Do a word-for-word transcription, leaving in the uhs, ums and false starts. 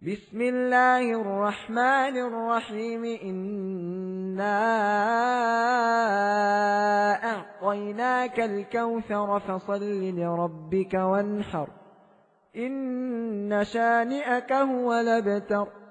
بسم الله الرحمن الرحيم إنا أعطيناك الكوثر فصل لربك وانحر إن شانئك هو الأبتر.